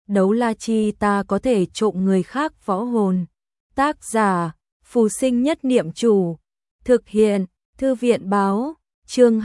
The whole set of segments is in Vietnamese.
đấu la chi ta có thể trộm người khác võ hồn. Tác giả, Phù Sinh Nhất Niệm Chủ. Thực hiện, Thư viện báo, chương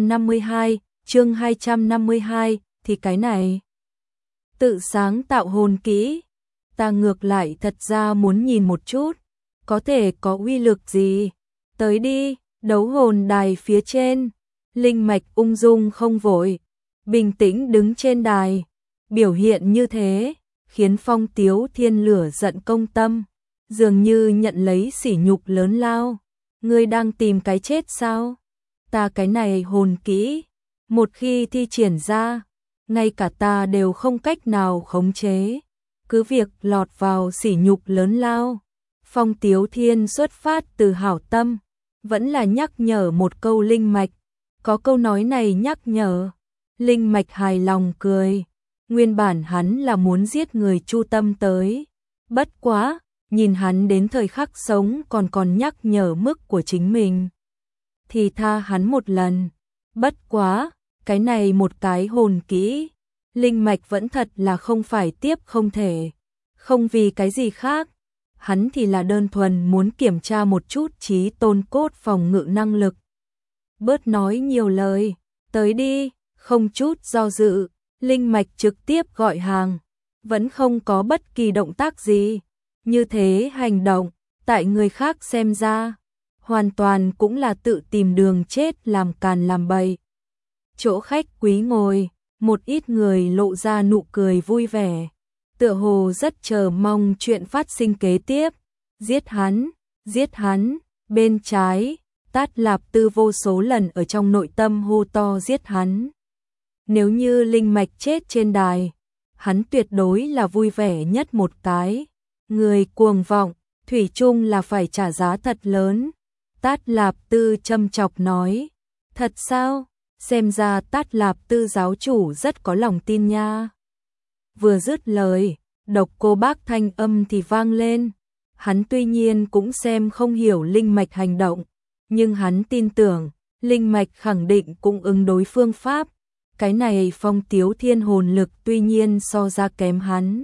252, thì cái này. Tự sáng tạo hồn kỹ. Ta ngược lại thật ra muốn nhìn một chút, có thể có uy lực gì. Tới đi, đấu hồn đài phía trên. Linh mạch ung dung không vội, bình tĩnh đứng trên đài. Biểu hiện như thế, khiến Phong Tiếu Thiên lửa giận công tâm, dường như nhận lấy sỉ nhục lớn lao. Ngươi đang tìm cái chết sao? Ta cái này hồn kỹ, một khi thi triển ra, ngay cả ta đều không cách nào khống chế. Cứ việc lọt vào sỉ nhục lớn lao. Phong Tiếu Thiên xuất phát từ hảo tâm, vẫn là nhắc nhở một câu linh mạch. Có câu nói này nhắc nhở, linh mạch hài lòng cười. Nguyên bản hắn là muốn giết người Chu Tâm tới. Bất quá, nhìn hắn đến thời khắc sống còn nhắc nhở mức của chính mình, thì tha hắn một lần. Bất quá, cái này một cái hồn kỹ, linh mạch vẫn thật là không phải tiếp không thể. Không vì cái gì khác, hắn thì là đơn thuần muốn kiểm tra một chút trí tôn cốt phòng ngự năng lực. Bớt nói nhiều lời, tới đi, không chút do dự, linh mạch trực tiếp gọi hàng, vẫn không có bất kỳ động tác gì. Như thế hành động, tại người khác xem ra, hoàn toàn cũng là tự tìm đường chết làm càn làm bậy. Chỗ khách quý ngồi, một ít người lộ ra nụ cười vui vẻ, tựa hồ rất chờ mong chuyện phát sinh kế tiếp. Giết hắn, bên trái, Tát Lạp Tư vô số lần ở trong nội tâm hô to giết hắn. Nếu như linh mạch chết trên đài, hắn tuyệt đối là vui vẻ nhất một cái. Người cuồng vọng, thủy chung là phải trả giá thật lớn. Tát Lạp Tư châm chọc nói. Thật sao? Xem ra Tát Lạp Tư giáo chủ rất có lòng tin nha. Vừa dứt lời, Độc Cô Bác thanh âm thì vang lên. Hắn tuy nhiên cũng xem không hiểu linh mạch hành động, nhưng hắn tin tưởng, linh mạch khẳng định cũng ứng đối phương pháp. Cái này Phong Tiếu Thiên hồn lực tuy nhiên so ra kém hắn.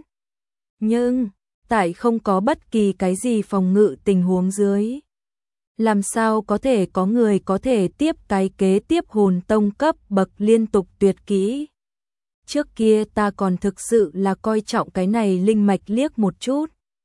Nhưng, tại không có bất kỳ cái gì phòng ngự tình huống dưới, làm sao có thể có người có thể tiếp cái kế tiếp hồn tông cấp bậc liên tục tuyệt kỹ. Trước kia ta còn thực sự là coi trọng cái này linh mạch liếc một chút.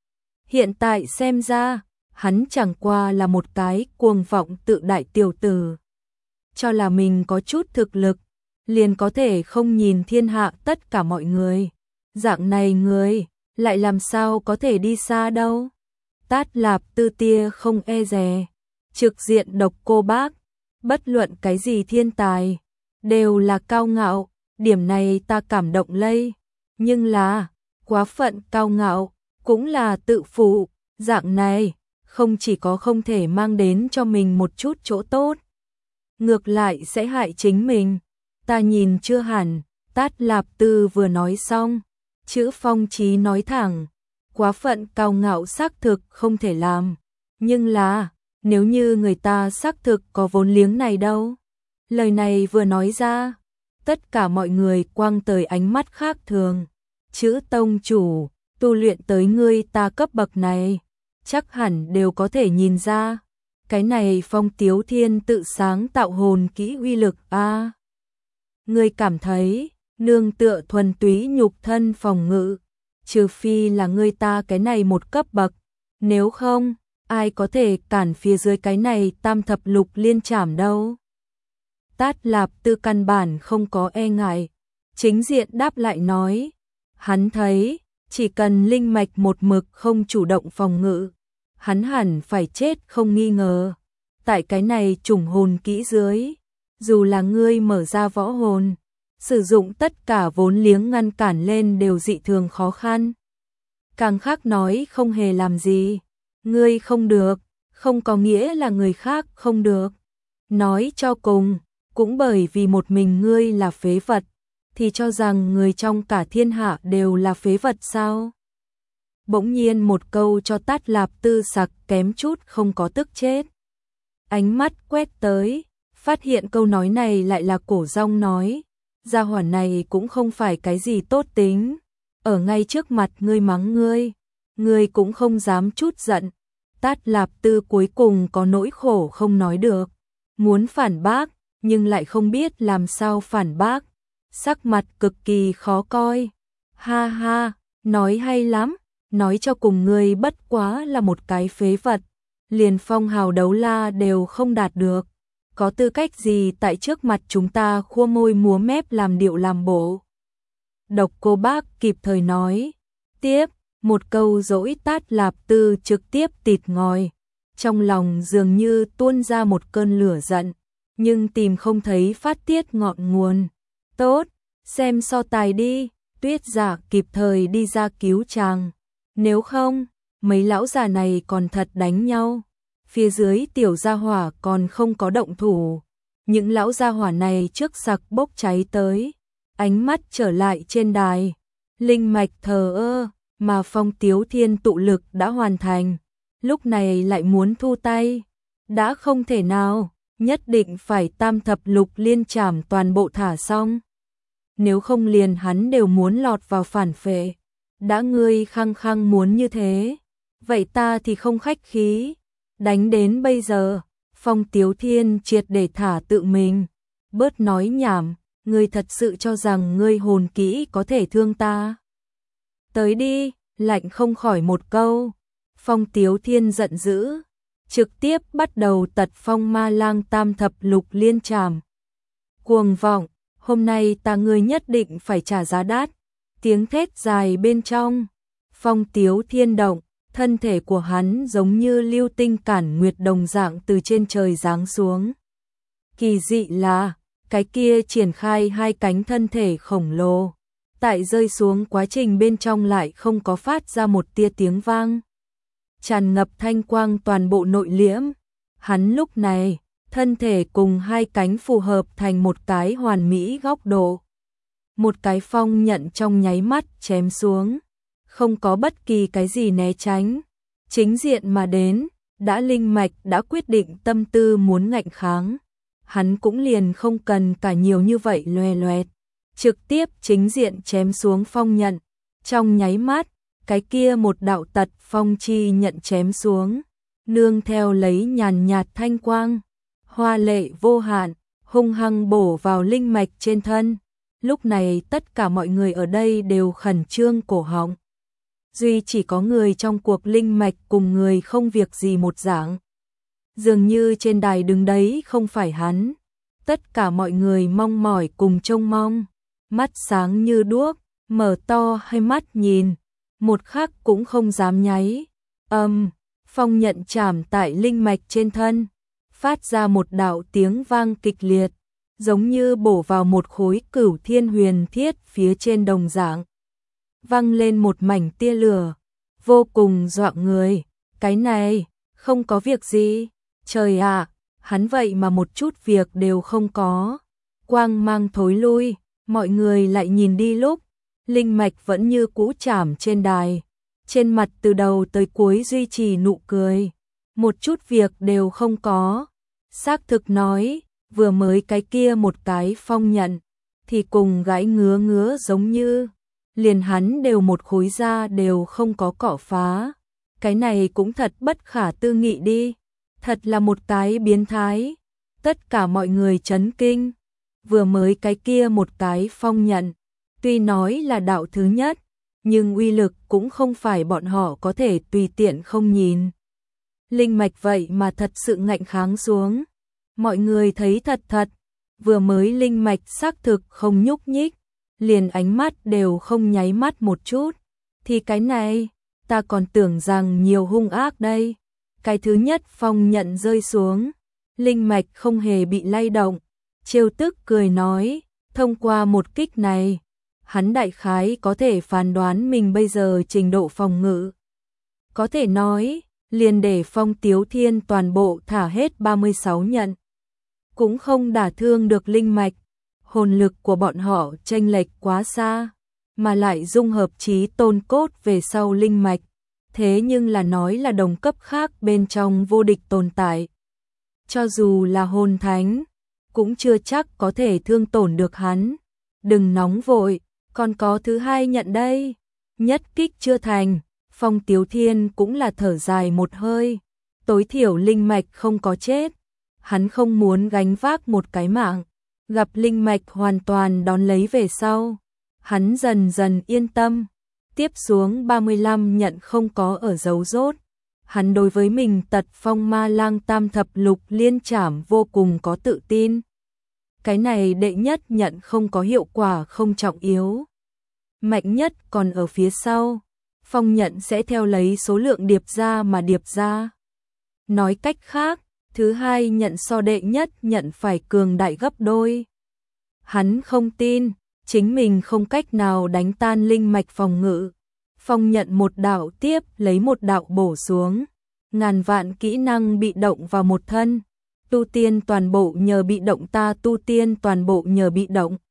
Hiện tại xem ra, hắn chẳng qua là một cái cuồng vọng tự đại tiểu tử. Cho là mình có chút thực lực, liền có thể không nhìn thiên hạ tất cả mọi người. Dạng này người, lại làm sao có thể đi xa đâu. Tát Lạp Tư tia không e dè, trực diện Độc Cô Bác. Bất luận cái gì thiên tài, đều là cao ngạo, điểm này ta cảm động lây. Nhưng là, quá phận cao ngạo, cũng là tự phụ. Dạng này, không chỉ có không thể mang đến cho mình một chút chỗ tốt, ngược lại sẽ hại chính mình. Ta nhìn chưa hẳn. Tát Lạp Tư vừa nói xong, chữ Phong Chí nói thẳng, quá phận cao ngạo xác thực không thể làm. Nhưng là, nếu như người ta xác thực có vốn liếng này đâu. Lời này vừa nói ra, tất cả mọi người quăng tới ánh mắt khác thường. Chữ tông chủ, tu luyện tới ngươi ta cấp bậc này, chắc hẳn đều có thể nhìn ra. Cái này Phong Tiếu Thiên tự sáng tạo hồn kỹ uy lực a. Ngươi cảm thấy, nương tựa thuần túy nhục thân phòng ngự, trừ phi là ngươi ta cái này một cấp bậc, nếu không, ai có thể cản phía dưới cái này tam thập lục liên trảm đâu. Tát Lạp Tư căn bản không có e ngại, chính diện đáp lại nói, hắn thấy, chỉ cần linh mạch một mực không chủ động phòng ngự, hắn hẳn phải chết không nghi ngờ. Tại cái này chủng hồn kỹ dưới, dù là ngươi mở ra võ hồn, sử dụng tất cả vốn liếng ngăn cản lên đều dị thường khó khăn. Càng khác nói không hề làm gì. Ngươi không được, không có nghĩa là người khác không được. Nói cho cùng, cũng bởi vì một mình ngươi là phế vật, thì cho rằng người trong cả thiên hạ đều là phế vật sao? Bỗng nhiên một câu cho Tát Lạp Tư sặc kém chút không có tức chết. Ánh mắt quét tới, phát hiện câu nói này lại là Cổ Rong nói. Gia hỏa này cũng không phải cái gì tốt tính, ở ngay trước mặt ngươi mắng ngươi cũng không dám chút giận. Tát Lạp Tư cuối cùng có nỗi khổ không nói được, muốn phản bác, nhưng lại không biết làm sao phản bác, sắc mặt cực kỳ khó coi. Ha ha, nói hay lắm, nói cho cùng ngươi bất quá là một cái phế vật, liền phong hào đấu la đều không đạt được, có tư cách gì tại trước mặt chúng ta khua môi múa mép làm điệu làm bộ. Độc Cô Bác kịp thời nói tiếp, một câu dỗi Tát Lạp Tư trực tiếp tịt ngòi, trong lòng dường như tuôn ra một cơn lửa giận, nhưng tìm không thấy phát tiết ngọn nguồn. Tốt, xem so tài đi, Tuyết Giả kịp thời đi ra cứu chàng, nếu không, mấy lão già này còn thật đánh nhau. Phía dưới tiểu gia hỏa còn không có động thủ, những lão gia hỏa này trước sặc bốc cháy tới, ánh mắt trở lại trên đài, linh mạch thờ ơ, mà Phong Tiếu Thiên tụ lực đã hoàn thành, lúc này lại muốn thu tay, đã không thể nào, nhất định phải tam thập lục liên trảm toàn bộ thả xong, nếu không liền hắn đều muốn lọt vào phản phệ. Đã ngươi khăng khăng muốn như thế, vậy ta thì không khách khí. Đánh đến bây giờ, Phong Tiếu Thiên triệt để thả tự mình, bớt nói nhảm, ngươi thật sự cho rằng ngươi hồn kỹ có thể thương ta. Tới đi, lạnh không khỏi một câu. Phong Tiếu Thiên giận dữ, trực tiếp bắt đầu tật phong ma lang tam thập lục liên trảm. Cuồng vọng, hôm nay ta ngươi nhất định phải trả giá đắt. Tiếng thét dài bên trong, Phong Tiếu Thiên động, thân thể của hắn giống như lưu tinh cản nguyệt đồng dạng từ trên trời giáng xuống. Kỳ dị là, cái kia triển khai hai cánh thân thể khổng lồ, tại rơi xuống quá trình bên trong lại không có phát ra một tia tiếng vang. Tràn ngập thanh quang toàn bộ nội liễm, hắn lúc này, thân thể cùng hai cánh phù hợp thành một cái hoàn mỹ góc độ. Một cái phong nhận trong nháy mắt chém xuống, không có bất kỳ cái gì né tránh, chính diện mà đến, đã linh mạch đã quyết định tâm tư muốn ngạnh kháng, hắn cũng liền không cần cả nhiều như vậy loè loẹt, trực tiếp chính diện chém xuống phong nhận, trong nháy mắt, cái kia một đạo tật phong chi nhận chém xuống, nương theo lấy nhàn nhạt thanh quang, hoa lệ vô hạn, hung hăng bổ vào linh mạch trên thân. Lúc này tất cả mọi người ở đây đều khẩn trương cổ họng. Duy chỉ có người trong cuộc linh mạch cùng người không việc gì một dạng. Dường như trên đài đứng đấy không phải hắn. Tất cả mọi người mong mỏi cùng trông mong. Mắt sáng như đuốc, mở to hai mắt nhìn. Một khắc cũng không dám nháy. Phong nhận chạm tại linh mạch trên thân. Phát ra một đạo tiếng vang kịch liệt. Giống như bổ vào một khối cửu thiên huyền thiết phía trên đồng dạng. Văng lên một mảnh tia lửa, vô cùng dọa người. Cái này, không có việc gì. Trời ạ, hắn vậy mà một chút việc đều không có. Quang mang thối lui, mọi người lại nhìn đi lúc. Linh mạch vẫn như cũ chạm trên đài. Trên mặt từ đầu tới cuối duy trì nụ cười. Một chút việc đều không có. Xác thực nói, vừa mới cái kia một cái phong nhận, thì cùng gãi ngứa ngứa giống như, liền hắn đều một khối da đều không có cỏ phá. Cái này cũng thật bất khả tư nghị đi, thật là một cái biến thái. Tất cả mọi người chấn kinh, vừa mới cái kia một cái phong nhận, tuy nói là đạo thứ nhất, nhưng uy lực cũng không phải bọn họ có thể tùy tiện không nhìn. Linh mạch vậy mà thật sự ngạnh kháng xuống. Mọi người thấy thật, vừa mới linh mạch xác thực không nhúc nhích, liền ánh mắt đều không nháy mắt một chút, thì cái này, ta còn tưởng rằng nhiều hung ác đây. Cái thứ nhất phong nhận rơi xuống, linh mạch không hề bị lay động, trêu tức cười nói, thông qua một kích này, hắn đại khái có thể phán đoán mình bây giờ trình độ phòng ngự. Có thể nói, liền để Phong Tiếu Thiên toàn bộ thả hết 36 nhận. Cũng không đả thương được linh mạch, hồn lực của bọn họ chênh lệch quá xa, mà lại dung hợp trí tôn cốt về sau linh mạch, thế nhưng là nói là đồng cấp khác bên trong vô địch tồn tại. Cho dù là hồn thánh, cũng chưa chắc có thể thương tổn được hắn. Đừng nóng vội, còn có thứ hai nhận đây. Nhất kích chưa thành, Phong Tiếu Thiên cũng là thở dài một hơi, tối thiểu linh mạch không có chết, hắn không muốn gánh vác một cái mạng, gặp linh mạch hoàn toàn đón lấy về sau, hắn dần dần yên tâm. Tiếp xuống 35 nhận không có ở dấu rốt, hắn đối với mình tật phong ma lang tam thập lục liên trảm vô cùng có tự tin. Cái này đệ nhất nhận không có hiệu quả không trọng yếu, mạnh nhất còn ở phía sau, phong nhận sẽ theo lấy số lượng điệp ra mà điệp ra. Nói cách khác, thứ hai nhận so đệ nhất nhận phải cường đại gấp đôi. Hắn không tin, chính mình không cách nào đánh tan linh mạch phòng ngự. Phong nhận một đạo tiếp lấy một đạo bổ xuống, ngàn vạn kỹ năng bị động vào một thân, tu tiên toàn bộ nhờ bị động ta tu tiên toàn bộ nhờ bị động.